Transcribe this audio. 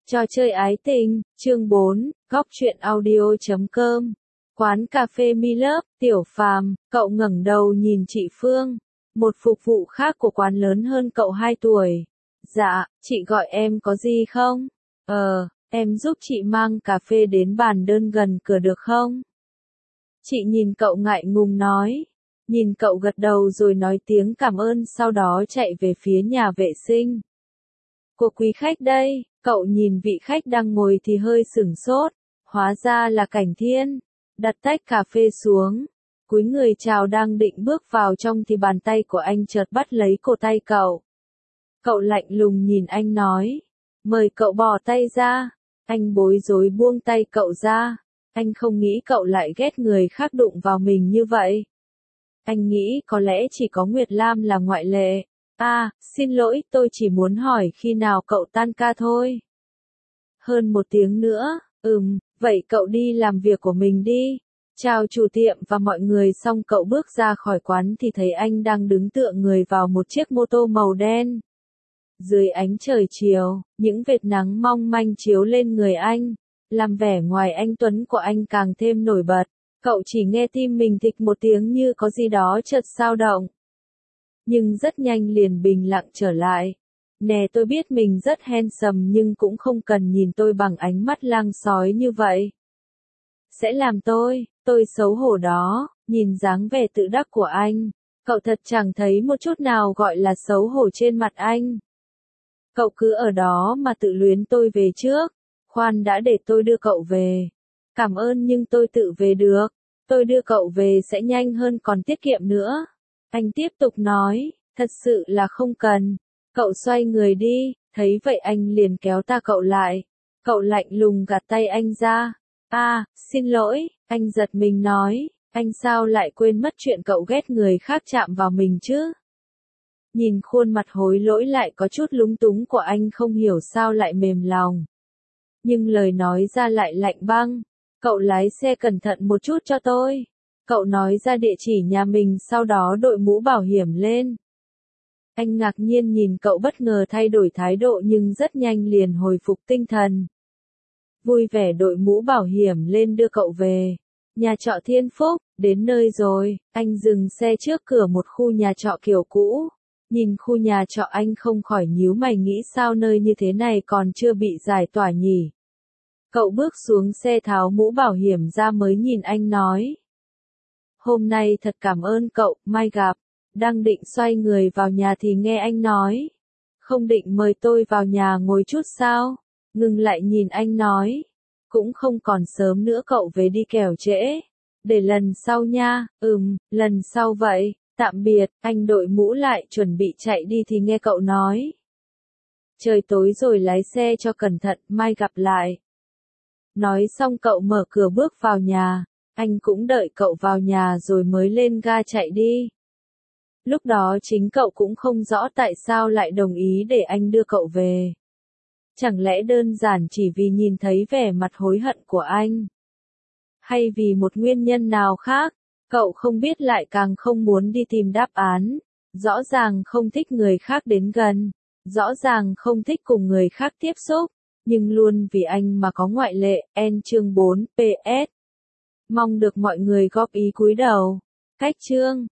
Trò chơi ái tình, chương 4, góc truyện audio.com. Quán cà phê Mi Lớp, Tiểu Phàm, cậu ngẩng đầu nhìn chị Phương, một phục vụ khác của quán lớn hơn cậu 2 tuổi. Dạ, chị gọi em có gì không? Em giúp chị mang cà phê đến bàn đơn gần cửa được không? Chị nhìn cậu ngại ngùng nói. Nhìn cậu gật đầu rồi nói tiếng cảm ơn, sau đó chạy về phía nhà vệ sinh. Của quý khách đây. Cậu nhìn vị khách đang ngồi thì hơi sửng sốt, hóa ra là Cảnh Thiên. Đặt tách cà phê xuống, cúi người chào đang định bước vào trong thì bàn tay của anh chợt bắt lấy cổ tay cậu. Cậu lạnh lùng nhìn anh nói, mời cậu bỏ tay ra. Anh bối rối buông tay cậu ra, anh không nghĩ cậu lại ghét người khác đụng vào mình như vậy. Anh nghĩ có lẽ chỉ có Nguyệt Lam là ngoại lệ. Xin lỗi, tôi chỉ muốn hỏi khi nào cậu tan ca thôi. Hơn 1 tiếng nữa, vậy cậu đi làm việc của mình đi. Chào chủ tiệm và mọi người xong cậu bước ra khỏi quán thì thấy anh đang đứng tựa người vào một chiếc mô tô màu đen. Dưới ánh trời chiều, những vệt nắng mong manh chiếu lên người anh, làm vẻ ngoài anh tuấn của anh càng thêm nổi bật. Cậu chỉ nghe tim mình thịch một tiếng như có gì đó chợt dao động. Nhưng rất nhanh liền bình lặng trở lại. Nè, tôi biết mình rất handsome nhưng cũng không cần nhìn tôi bằng ánh mắt lang sói như vậy. Sẽ làm tôi xấu hổ đó. Nhìn dáng vẻ tự đắc của anh, cậu thật chẳng thấy một chút nào gọi là xấu hổ trên mặt anh. Cậu cứ ở đó mà tự luyến tôi về trước. Khoan đã, để tôi đưa cậu về. Cảm ơn nhưng tôi tự về được. Tôi đưa cậu về sẽ nhanh hơn còn tiết kiệm nữa. Anh tiếp tục nói, thật sự là không cần. Cậu xoay người đi, thấy vậy anh liền kéo cậu lại. Cậu lạnh lùng gạt tay anh ra. Xin lỗi, anh giật mình nói, anh sao lại quên mất chuyện cậu ghét người khác chạm vào mình chứ? Nhìn khuôn mặt hối lỗi lại có chút lúng túng của anh không hiểu sao lại mềm lòng. Nhưng lời nói ra lại lạnh băng. Cậu lái xe cẩn thận một chút cho tôi. Cậu nói ra địa chỉ nhà mình sau đó đội mũ bảo hiểm lên. Anh ngạc nhiên nhìn cậu bất ngờ thay đổi thái độ nhưng rất nhanh liền hồi phục tinh thần. Vui vẻ đội mũ bảo hiểm lên đưa cậu về. Nhà trọ Thiên Phúc, đến nơi rồi. Anh dừng xe trước cửa một khu nhà trọ kiểu cũ. Nhìn khu nhà trọ anh không khỏi nhíu mày nghĩ sao nơi như thế này còn chưa bị giải tỏa nhỉ. Cậu bước xuống xe tháo mũ bảo hiểm ra mới nhìn anh nói. Hôm nay thật cảm ơn cậu, mai gặp. Đang định xoay người vào nhà thì nghe anh nói. Không định mời tôi vào nhà ngồi chút sao? Ngừng lại nhìn anh nói. Cũng không còn sớm nữa, cậu về đi kẻo trễ. Để lần sau nha. Lần sau vậy. Tạm biệt. Anh đội mũ lại chuẩn bị chạy đi thì nghe cậu nói. Trời tối rồi, lái xe cho cẩn thận, mai gặp lại. Nói xong cậu mở cửa bước vào nhà. Anh cũng đợi cậu vào nhà rồi mới lên ga chạy đi. Lúc đó chính cậu cũng không rõ tại sao lại đồng ý để anh đưa cậu về. Chẳng lẽ đơn giản chỉ vì nhìn thấy vẻ mặt hối hận của anh? Hay vì một nguyên nhân nào khác? Cậu không biết, lại càng không muốn đi tìm đáp án. Rõ ràng không thích người khác đến gần. Rõ ràng không thích cùng người khác tiếp xúc. Nhưng luôn vì anh mà có ngoại lệ. Chương 4 PS. Mong được mọi người góp ý cúi đầu. Cách chương.